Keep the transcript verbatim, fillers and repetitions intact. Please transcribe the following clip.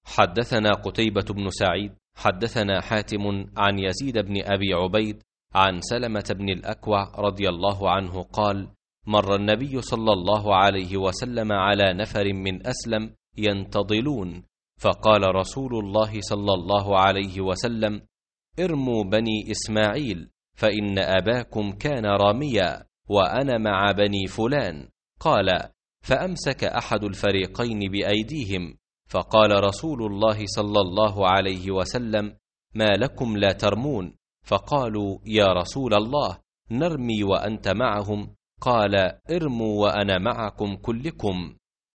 حدثنا قتيبة بن سعيد حدثنا حاتم عن يزيد بن أبي عبيد عن سلمة بن الأكوع رضي الله عنه قال: مر النبي صلى الله عليه وسلم على نفر من أسلم ينتضلون، فقال رسول الله صلى الله عليه وسلم: ارموا بني إسماعيل، فإن أباكم كان راميا وأنا مع بني فلان. قال: فأمسك أحد الفريقين بأيديهم، فقال رسول الله صلى الله عليه وسلم: ما لكم لا ترمون؟ فقالوا: يا رسول الله، نرمي وأنت معهم. قال: ارموا وأنا معكم كلكم.